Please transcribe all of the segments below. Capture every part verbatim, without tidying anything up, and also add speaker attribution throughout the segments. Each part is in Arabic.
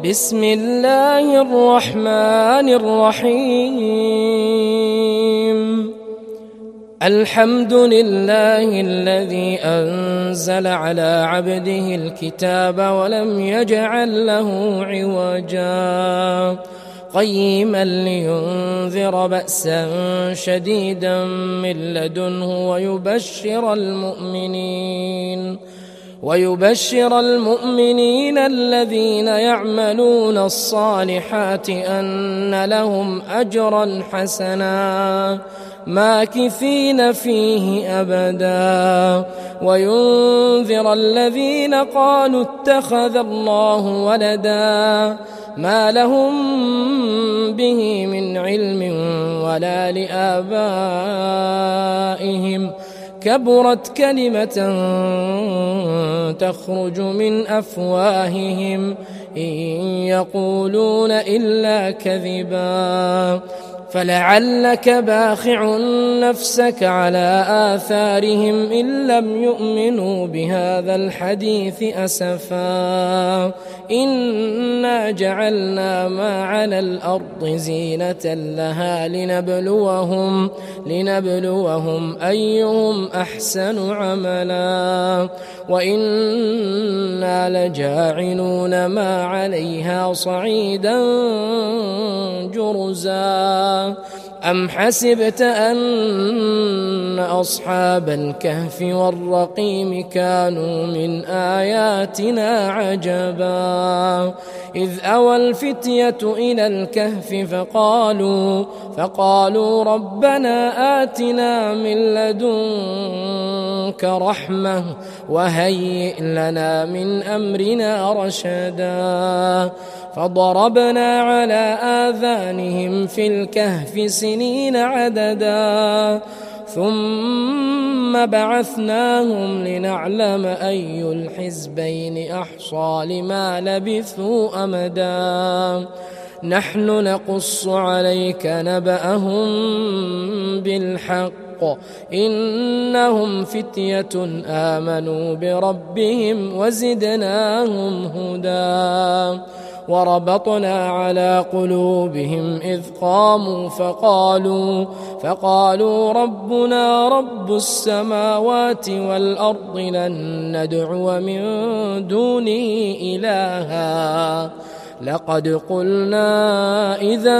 Speaker 1: بسم الله الرحمن الرحيم الحمد لله الذي أنزل على عبده الكتاب ولم يجعل له عوجا قيما لينذر بأسا شديدا من لدنه ويبشر المؤمنين ويبشر المؤمنين الذين يعملون الصالحات أن لهم أجرا حسنا ماكثين فيه أبدا وينذر الذين قالوا اتخذ الله ولدا ما لهم به من علم ولا لآبائهم كبرت كلمة تخرج من أفواههم إن يقولون إلا كذبا فلعلك باخع نفسك على آثارهم إن لم يؤمنوا بهذا الحديث أسفا إنا جعلنا ما على الأرض زينة لها لنبلوهم لنبلوهم أيهم أحسن عملا وإنا لجاعلون ما عليها صعيدا جرزا أم حسبت أن أصحاب الكهف والرقيم كانوا من آياتنا عجبا إذ أوى الفتية إلى الكهف فقالوا فقالوا ربنا آتنا من لدنك رحمة وهيئ لنا من أمرنا رشدا فضربنا على آذانهم في الكهف سنين عددا ثم بعثناهم لنعلم أي الحزبين أحصى لما لبثوا أمدا نحن نقص عليك نبأهم بالحق إنهم فتية آمنوا بربهم وزدناهم هدى وربطنا على قلوبهم إذ قاموا فقالوا فقالوا ربنا رب السماوات والأرض لن ندعو من دونه إلها لقد قلنا إذا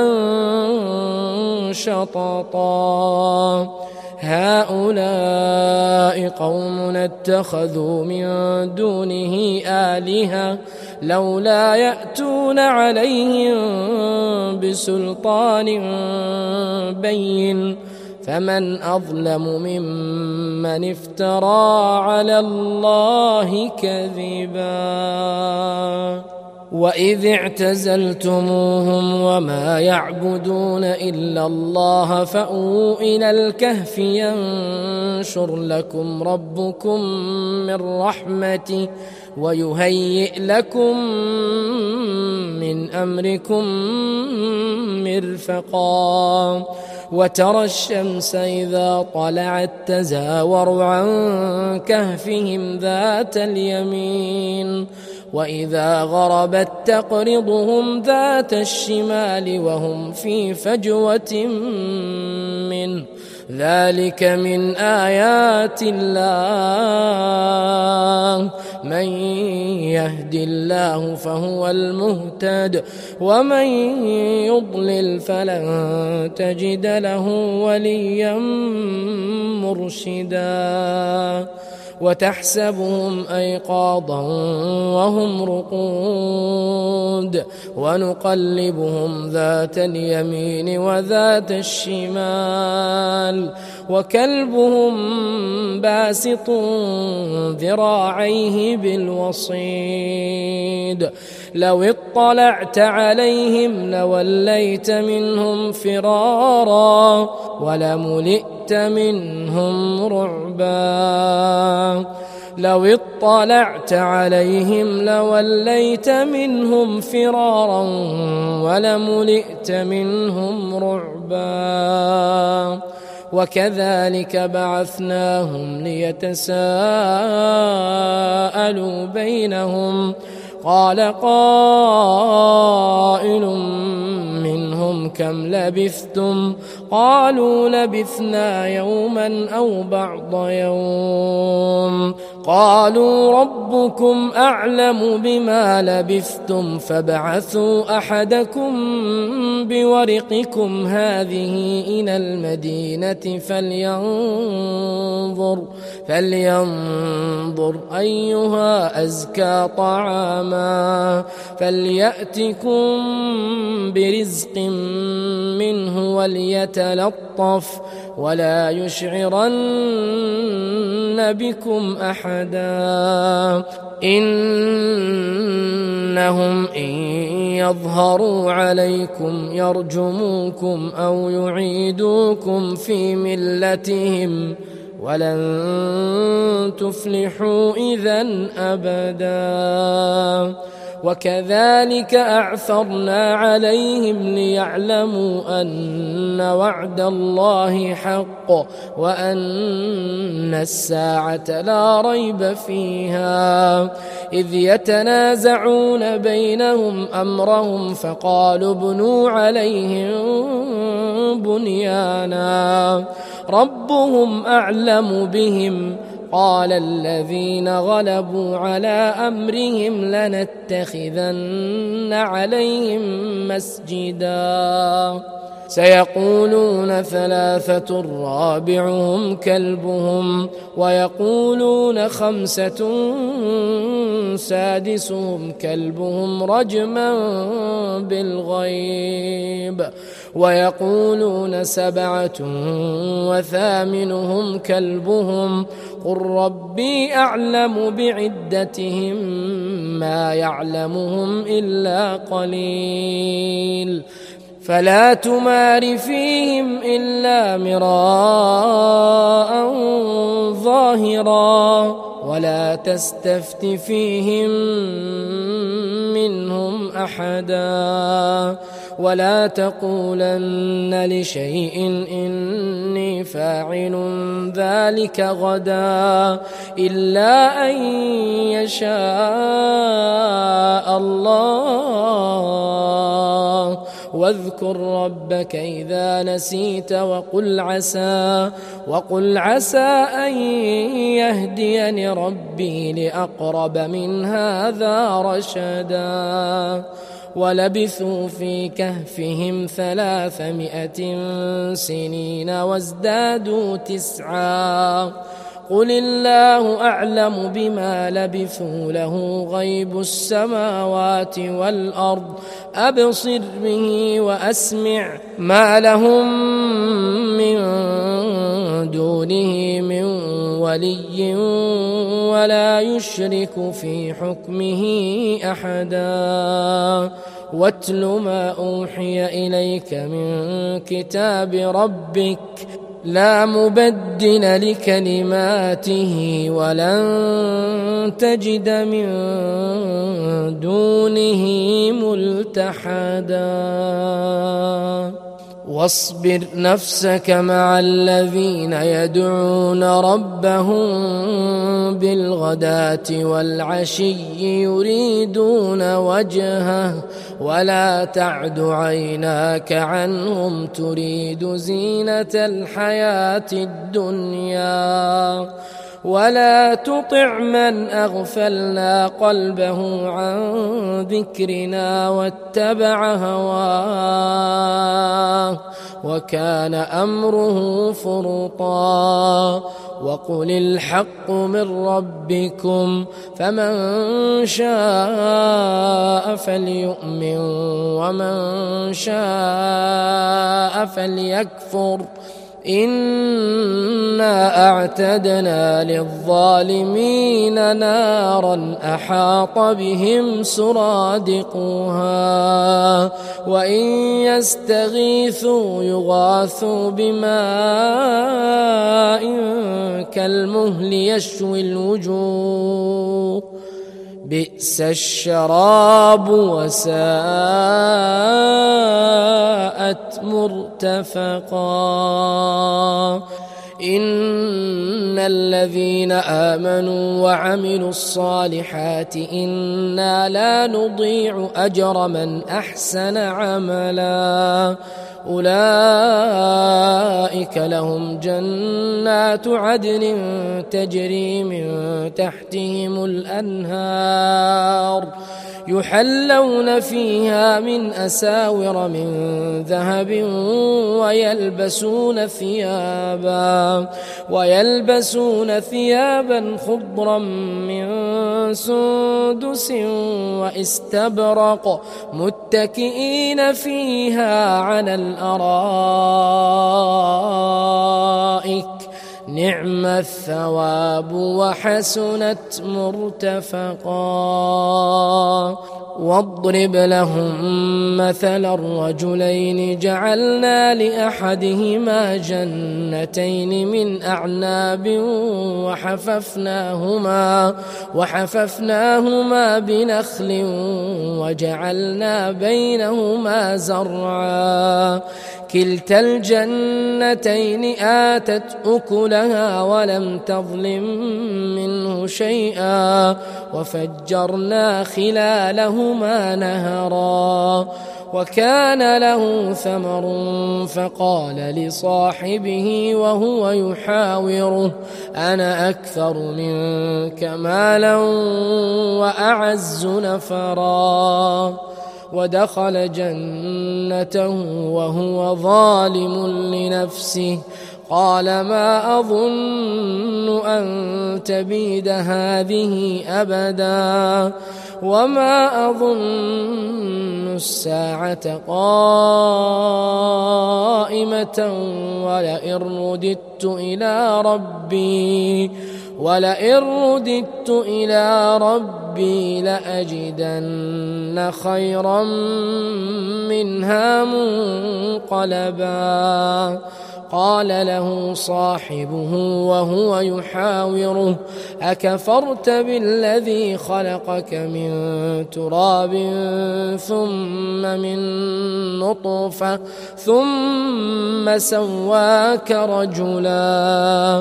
Speaker 1: شططا هؤلاء قوم اتخذوا من دونه آلهة لولا يأتون عليهم بسلطان بين فمن أظلم ممن افترى على الله كذبا وإذ اعتزلتموهم وما يعبدون إلا الله فأووا إلى الكهف ينشر لكم ربكم من رحمته ويهيئ لكم من أمركم مرفقا وترى الشمس إذا طلعت تزاور عن كهفهم ذات اليمين وإذا غربت تقرضهم ذات الشمال وهم في فجوة منه ذلك من آيات الله من يهد الله فهو المهتد ومن يضلل فلن تجد له وليا مرشدا وتحسبهم أيقاظا وهم رقود ونقلبهم ذات اليمين وذات الشمال وكلبهم باسط ذراعيه بالوصيد لو اطلعت عليهم لوليت منهم فرارا ولملئت منهم رعبا لو اطلعت عليهم لوليت منهم فرارا ولملئت منهم رعبا وكذلك بعثناهم ليتساءلوا بينهم قال قائل كم لبثتم قالوا لبثنا يوما أو بعض يوم قالوا ربكم أعلم بما لبثتم فابعثوا أحدكم بورقكم هذه إلى المدينة فلينظر فلينظر أيها أزكى طعاما فليأتكم برزق منه وليتلطف ولا يشعرن بكم أحدا إنهم إن يظهروا عليكم يرجموكم أو يعيدوكم في ملتهم ولن تفلحوا إذن أبدا وكذلك أعثرنا عليهم ليعلموا أن وعد الله حق وأن الساعة لا ريب فيها إذ يتنازعون بينهم أمرهم فقالوا ابنوا عليهم بنيانا ربهم أعلم بهم قال الذين غلبوا على أمرهم لنتخذن عليهم مسجدا سيقولون ثلاثة رابعهم كلبهم ويقولون خمسة سادسهم كلبهم رجما بالغيب ويقولون سبعة وثامنهم كلبهم قل ربي أعلم بعدتهم ما يعلمهم إلا قليل فلا تمار فيهم إلا مراء ظاهرا ولا تستفت فيهم منهم أحدا ولا تقولن لشيء إني فاعل ذلك غدا إلا أن يشاء الله واذكر ربك إذا نسيت وقل عسى وقل عسى أن يهديني ربي لأقرب من هذا رشدا ولبثوا في كهفهم ثلاثمائة سنين وازدادوا تسعا قل الله أعلم بما لبثوا له غيب السماوات والأرض أبصر به وأسمع ما لهم من دونه من ولي ولا يشرك في حكمه أحدا واتل ما أوحي إليك من كتاب ربك لا مبدل لكلماته ولن تجد من دونه ملتحدا واصبر نفسك مع الذين يدعون ربهم بالغداة والعشي يريدون وجهه ولا تعد عيناك عنهم تريد زينة الحياة الدنيا ولا تطع من أغفلنا قلبه عن ذكرنا واتبع هواه وكان أمره فرطا وقل الحق من ربكم فمن شاء فليؤمن ومن شاء فليكفر إنا أعتدنا للظالمين نارا أحاط بهم سرادقها وإن يستغيثوا يغاثوا بماء كالمهل يشوي الوجوه بئس الشراب وساءت مرتفقا إن الذين آمنوا وعملوا الصالحات إنا لا نضيع أجر من أحسن عملا أولئك لهم جنات عدن تجري من تحتهم الأنهار يحلون فيها من أساور من ذهب ويلبسون ثيابا ويلبسون ثيابا خضرا من سندس واستبرق متكئين فيها على الأرائك نعم الثواب وحسنت مرتفقا. واضرب لهم مثل الرجلين جعلنا لأحدهما جنتين من أعناب وحففناهما وحففناهما بنخل وجعلنا بينهما زرعا كلتا الجنتين آتت أكلها ولم تظلم منه شيئا وفجرنا خلالهما نهرا وكان له ثمر فقال لصاحبه وهو يحاوره أنا أكثر منك مالا وأعز نفرا ودخل جنته وهو ظالم لنفسه قال ما أظن أن تبيد هذه أبدا وما أظن الساعة قائمة ولئن رددت إلى ربي ولئن رددت إلى ربي لأجدن خيرا منها منقلبا. قال له صاحبه وهو يحاوره أكفرت بالذي خلقك من تراب ثم من نطفة ثم سواك رجلا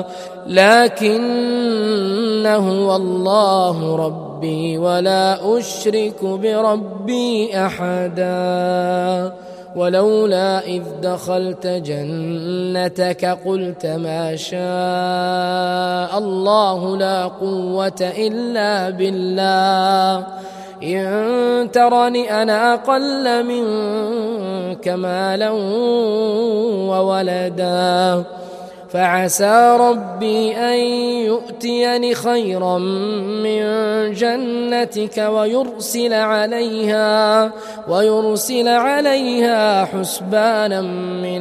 Speaker 1: لكن هو الله ربي ولا أشرك بربي أحدا. ولولا إذ دخلت جنتك قلت ما شاء الله لا قوة إلا بالله إن ترني أنا أقل منك مالا وولدا فعسى ربي أن يؤتيني خيرا من جنتك ويرسل عليها ويرسل عليها حسبانا من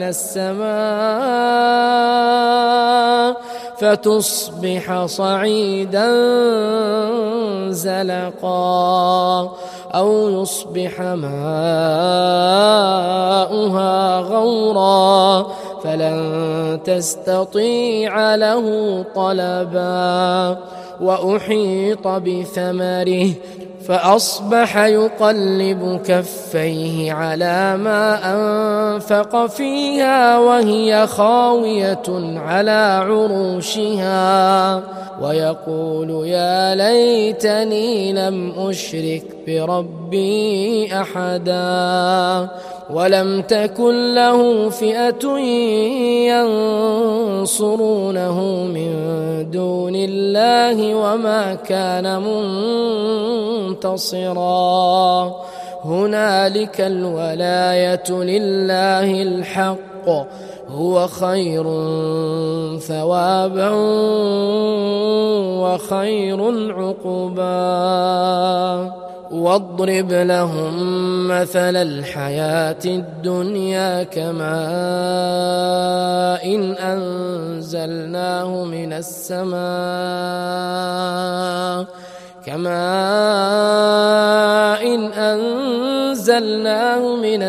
Speaker 1: السماء فتصبح صعيدا زلقا أو يصبح ماؤها غورا فلن تستطيع له طلبا. وأحيط بثمره فأصبح يقلب كفيه على ما أنفق فيها وهي خاوية على عروشها ويقول يا ليتني لم أشرك بربي أحدا ولم تكن له فئة ينصرونه من دون الله وما كان منتصرا. هنالك الولاية لله الحق هو خير ثوابا وخير عقبا. واضرب لهم مثل الحياة الدنيا كماء إن أنزلناه من السماء كماء إن أنزلناه من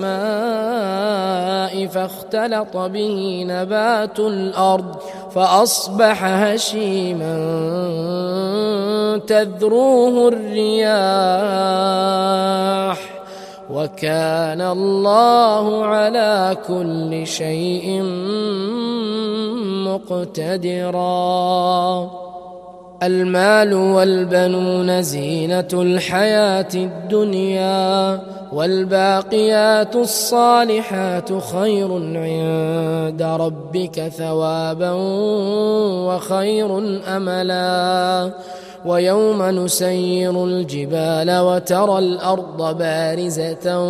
Speaker 1: السماء فاختلط به نبات الأرض فأصبح هشيما تذروه الرياح وكان الله على كل شيء مقتدرا. المال والبنون زينة الحياة الدنيا، والباقيات الصالحات خير عند ربك ثوابا وخير أملا. ويوم نسير الجبال وترى الأرض بارزة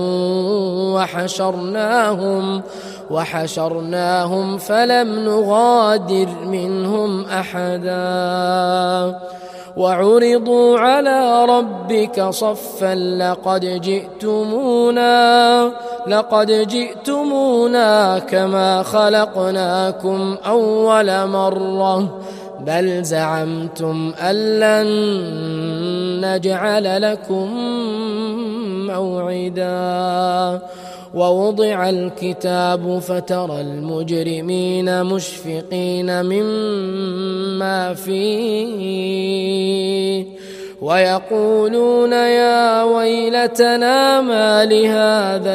Speaker 1: وحشرناهم وحشرناهم فلم نغادر منهم أحدا. وعرضوا على ربك صفا لقد جئتمونا لقد جئتمونا كما خلقناكم أول مرة بل زعمتم أن لن نجعل لكم موعدا. ووضع الكتاب فترى المجرمين مشفقين مما فيه ويقولون يا ويلتنا ما لهذا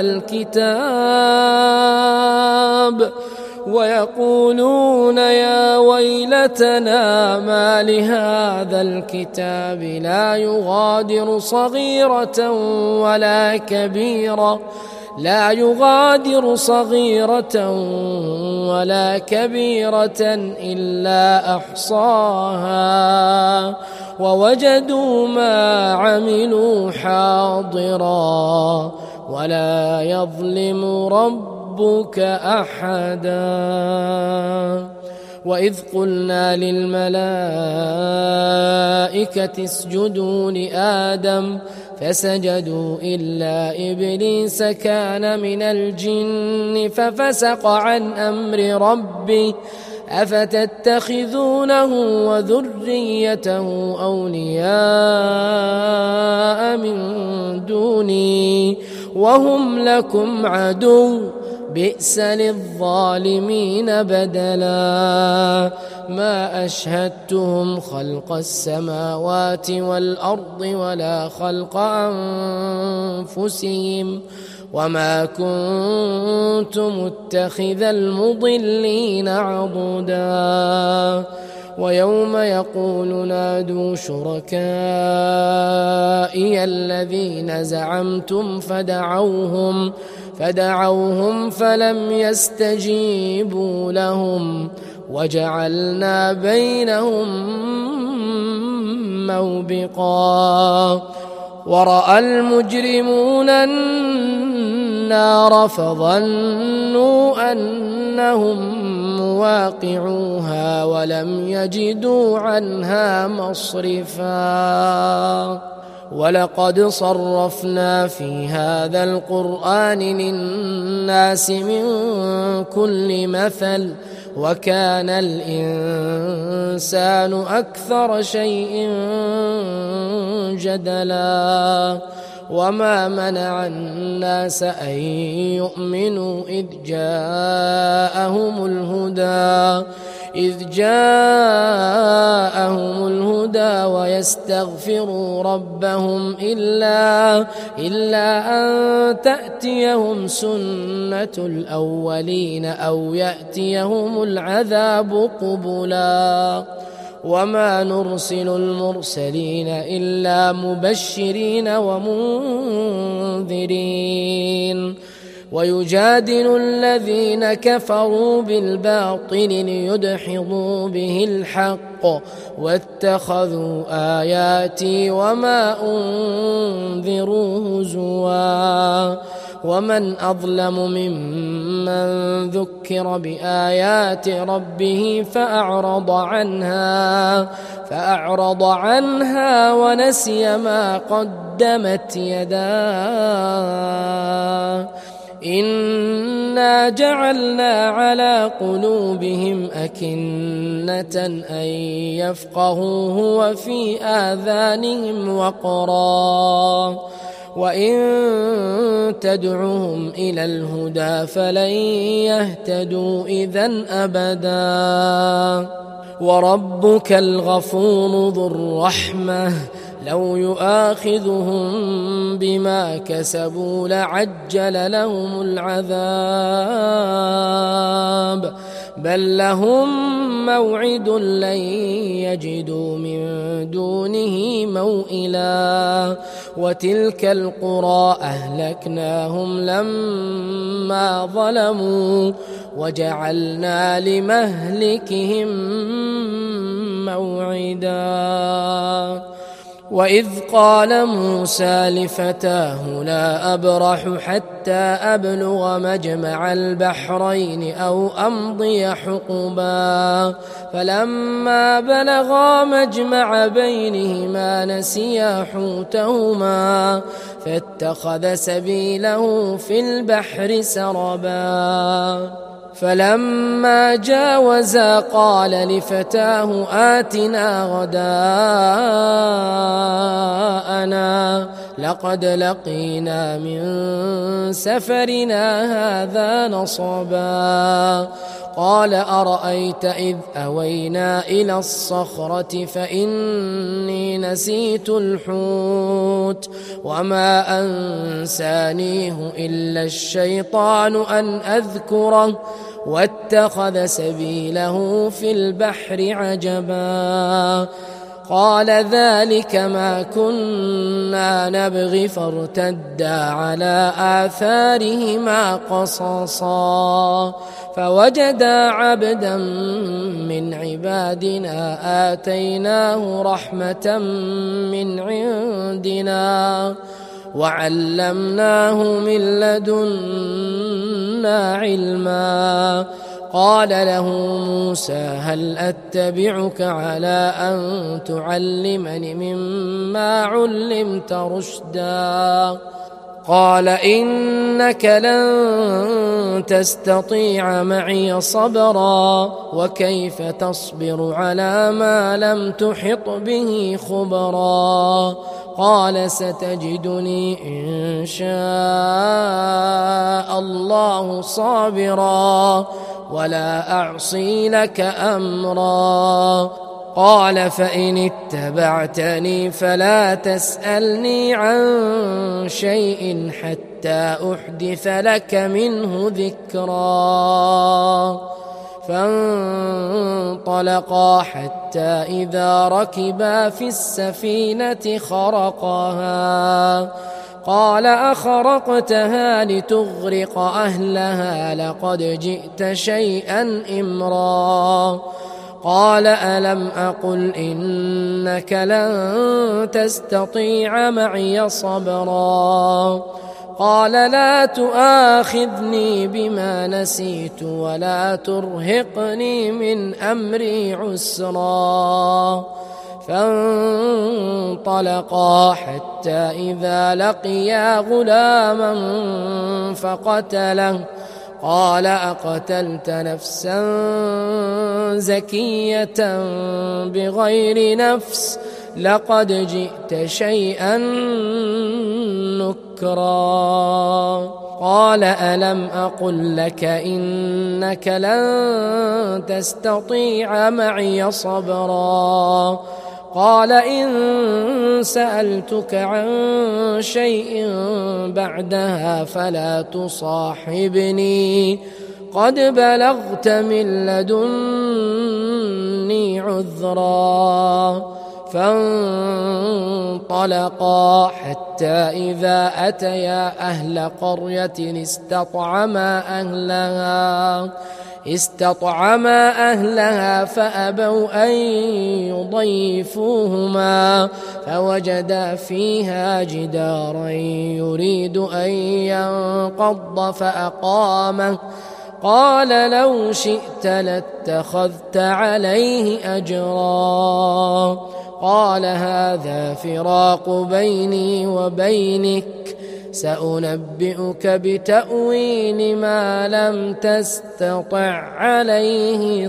Speaker 1: الكتاب ويقولون يا ويلتنا ما لهذا الكتاب لا يغادر صغيرة ولا كبيرة لا يغادر صغيرة ولا كبيرة إلا أحصاها ووجدوا ما عملوا حاضرا ولا يظلم ربك أحدا. وإذ قلنا للملائكة اسجدوا لآدم فسجدوا إلا إبليس كان من الجن ففسق عن أمر ربه أفتتخذونه وذريته أولياء من دوني وهم لكم عدو بئس للظالمين بدلا. ما أشهدتهم خلق السماوات والأرض ولا خلق أنفسهم وما كنت متخذ المضلين عضدا. ويوم يقول نادوا شركائي الذين زعمتم فدعوهم فدعوهم فلم يستجيبوا لهم وجعلنا بينهم موبقا. ورأى المجرمون النار فظنوا أنهم مواقعوها ولم يجدوا عنها مصرفا. ولقد صرفنا في هذا القرآن للناس من كل مثل وكان الإنسان أكثر شيء جدلا. وما منع الناس أن يؤمنوا إذ جاءهم الهدى إذ جاءهم الهدى ويستغفروا ربهم إلا إلا أن تأتيهم سنة الأولين أو يأتيهم العذاب قبلا. وما نرسل المرسلين إلا مبشرين ومنذرين. ويجادل الذين كفروا بالباطل ليدحضوا به الحق واتخذوا آياتي وما أنذروا هزوا. ومن أظلم ممن ذكر بآيات ربه فأعرض عنها فأعرض عنها ونسي ما قدمت يداه إنا جعلنا على قلوبهم أكنة أن يفقهوه وفي آذانهم وقرا وإن تدعهم إلى الهدى فلن يهتدوا إذن أبدا. وربك الغفور ذو الرحمة لو يؤاخذهم بما كسبوا لعجل لهم العذاب بل لهم موعد لن يجدوا من دونه موئلا وتلك القرى أهلكناهم لما ظلموا وجعلنا لمهلكهم موعدا وإذ قال موسى لفتاه لا أبرح حتى أبلغ مجمع البحرين أو أمضي حقبا فلما بلغا مجمع بينهما نسيا حوتهما فاتخذ سبيله في البحر سربا فلما جاوزا قال لفتاه آتنا غداءنا لقد لقينا من سفرنا هذا نصبا قال أرأيت إذ أوينا إلى الصخرة فإني نسيت الحوت وما أنسانيه إلا الشيطان أن أذكره واتخذ سبيله في البحر عجبا قال ذلك ما كنا نبغي فارتدا على آثارهما قصصا فوجدا عبدا من عبادنا آتيناه رحمة من عندنا وعلمناه من لدنا علما قال له موسى هل أتبعك على أن تعلمني مما علمت رشدا قال إنك لن تستطيع معي صبرا وكيف تصبر على ما لم تحط به خبرا قال ستجدني إن شاء الله صابرا ولا أعصي لك أمرا قال فإن اتبعتني فلا تسألني عن شيء حتى أحدث لك منه ذكرا فانطلقا حتى إذا ركبا في السفينة خرقها قال أخرقتها لتغرق أهلها لقد جئت شيئا إمرا قال ألم أقل إنك لن تستطيع معي صبرا قال لا تؤاخذني بما نسيت ولا ترهقني من أمري عسرا فانطلقا حتى إذا لقيا غلاما فقتله قال أقتلت نفسا زكية بغير نفس لقد جئت شيئا نكرا قال ألم أقل لك إنك لن تستطيع معي صبرا قال إن سألتك عن شيء بعدها فلا تصاحبني قد بلغت من لدني عذرا فانطلقا حتى إذا أتيا أهل قرية استطعما أهلها استطعما أهلها فأبوا أن يضيفوهما فوجدا فيها جدارا يريد أن ينقض فأقامه قال لو شئت لاتخذت عليه أجرا قال هذا فراق بيني وبينك سأنبئك بتأويل ما لم تستطع عليه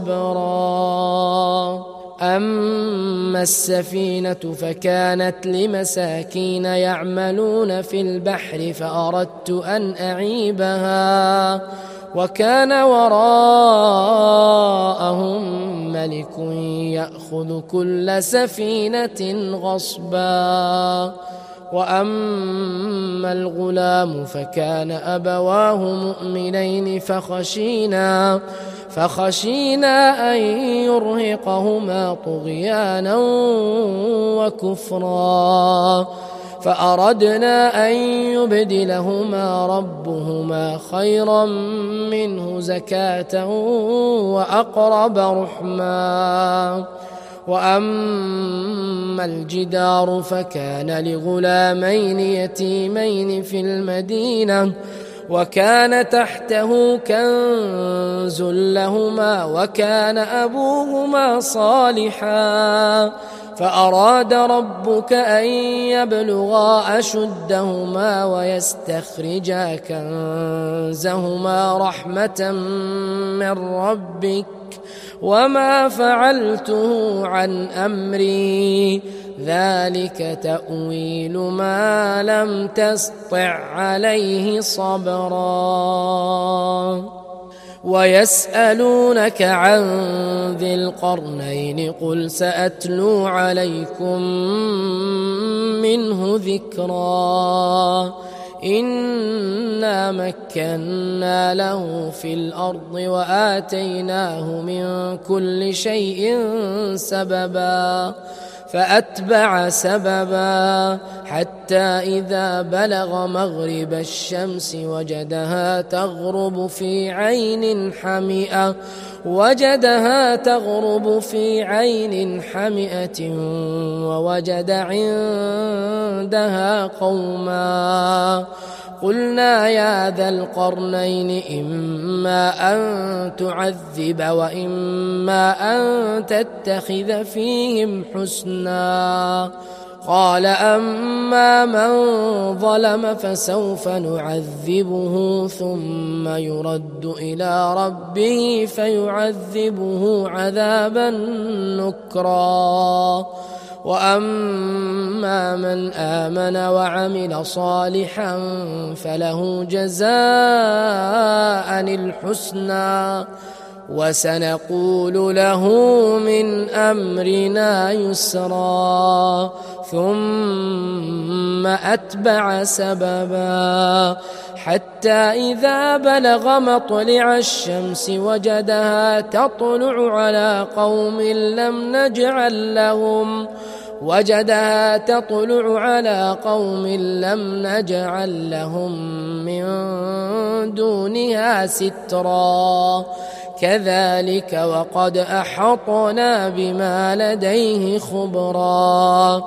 Speaker 1: صبرا أما السفينة فكانت لمساكين يعملون في البحر فأردت أن أعيبها وكان وراءهم ملك يأخذ كل سفينة غصبا. وأما الغلام فكان أبواه مؤمنين فخشينا فخشينا أن يرهقهما طغيانا وكفرا، فأردنا أن يبدلهما ربهما خيرا منه زكاة وأقرب رحما. وأما الجدار فكان لغلامين يتيمين في المدينة وكان تحته كنز لهما وكان أبوهما صالحا، فأراد ربك أن يبلغا أشدهما ويستخرجا كنزهما رحمة من ربك وما فعلته عن أمري ذلك تأويل ما لم تسطع عليه صبرا. ويسألونك عن ذي القرنين قل سأتلو عليكم منه ذكرا. إنا مكنا له في الأرض وآتيناه من كل شيء سببا، فأتبع سببا حتى إذا بلغ مغرب الشمس وجدها تغرب في عين حمئة وجدها تغرب في عين حمئة ووجد عندها قوما. قلنا يا ذا القرنين إما أن تعذب وإما أن تتخذ فيهم حسنا. قال أما من ظلم فسوف نعذبه ثم يرد إلى ربه فيعذبه عذابا نكرا. وأما من آمن وعمل صالحا فله جزاء الحسنى وسنقول له من أمرنا يسرا. ثم أتبع سببا حتى إذا بلغ مطلع الشمس وجدها تطلع على قوم لم نجعل لهم وجدها تطلع على قوم لم نجعل لهم من دونها سترا. كذلك وقد أحطنا بما لديه خبرا.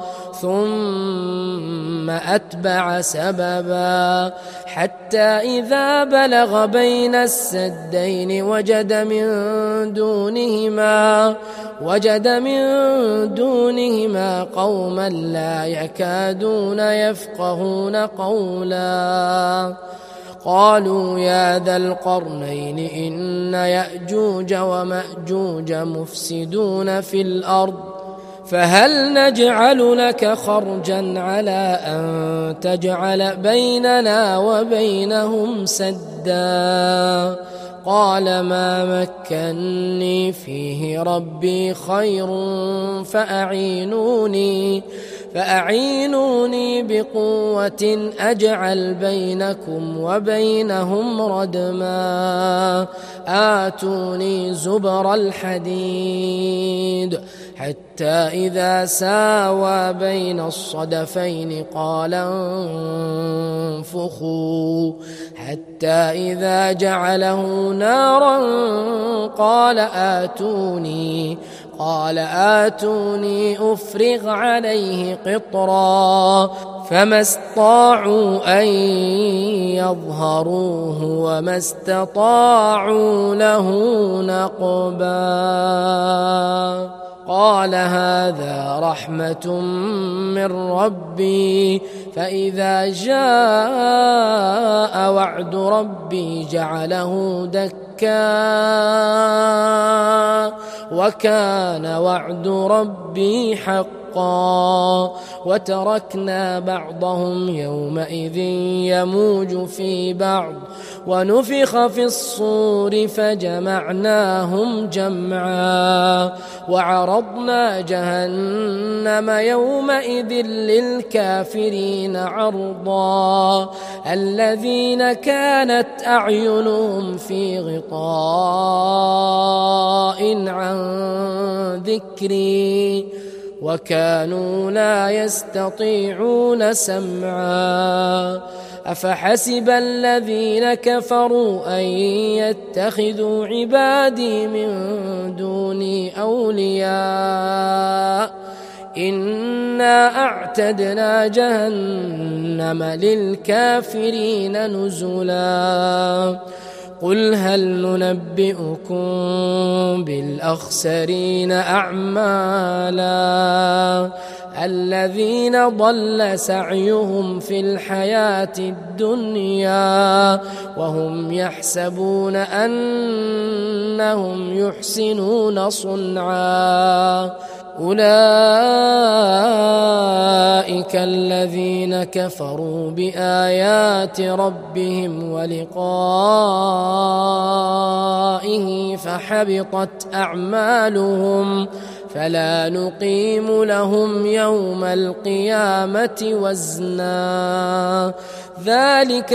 Speaker 1: ثم أتبع سببا حتى إذا بلغ بين السدين وجد من دونهما وجد من دونهما قوما لا يكادون يفقهون قولا. قالوا يا ذا القرنين إن يأجوج ومأجوج مفسدون في الأرض فهل نجعل لك خرجا على أن تجعل بيننا وبينهم سدا. قال ما مكني فيه ربي خير فأعينوني فأعينوني بقوة أجعل بينكم وبينهم ردما. آتوني زبر الحديد حتى إذا ساوى بين الصدفين قال انفخوا حتى إذا جعله نارا قال آتوني قال آتوني أفرغ عليه قطرا. فما استطاعوا أن يظهروه وما استطاعوا له نقبا. قال هذا رحمة من ربي فإذا جاء وعد ربي جعله دكا وكان وعد ربي حقا. فريقا وتركنا بعضهم يومئذ يموج في بعض ونفخ في الصور فجمعناهم جمعا وعرضنا جهنم يومئذ للكافرين عرضا الذين كانت أعينهم في غطاء عن ذكري وكانوا لا يستطيعون سمعا أفحسب الذين كفروا أن يتخذوا عبادي من دوني أولياء إنا أعتدنا جهنم للكافرين نزلا قل هل ننبئكم بالأخسرين أعمالا الذين ضل سعيهم في الحياة الدنيا وهم يحسبون أنهم يحسنون صنعا أولئك الذين كفروا بآيات ربهم ولقائه فحبطت أعمالهم فلا نقيم لهم يوم القيامة وزنا ذلك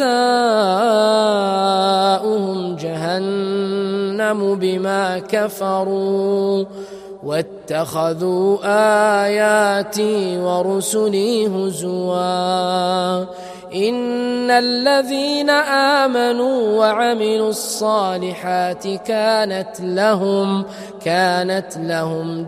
Speaker 1: جزاؤهم جهنم بما كفروا واتخذوا آياتي ورسلي هزوا إن الذين آمنوا وعملوا الصالحات كانت لهم كانت لهم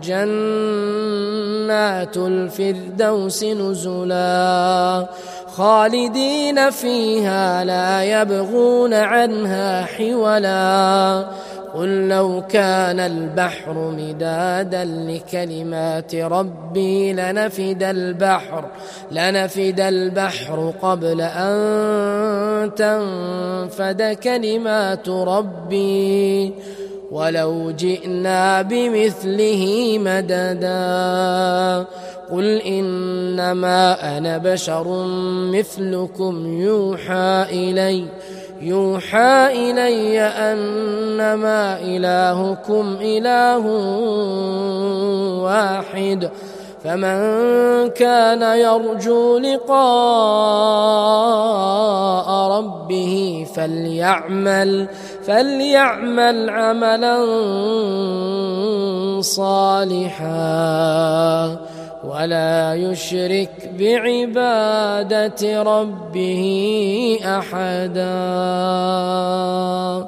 Speaker 1: جنات الفردوس نزلا خالدين فيها لا يبغون عنها حولا قل لو كان البحر مدادا لكلمات ربي لنفد البحر لنفد البحر قبل أن تنفد كلمات ربي ولو جئنا بمثله مددا قل إنما أنا بشر مثلكم يوحى إلي يوحى إلي أنما إلهكم إله واحد فمن كان يرجو لقاء ربه فليعمل فليعمل عملا صالحا ولا يشرك بعبادة ربه أحدا.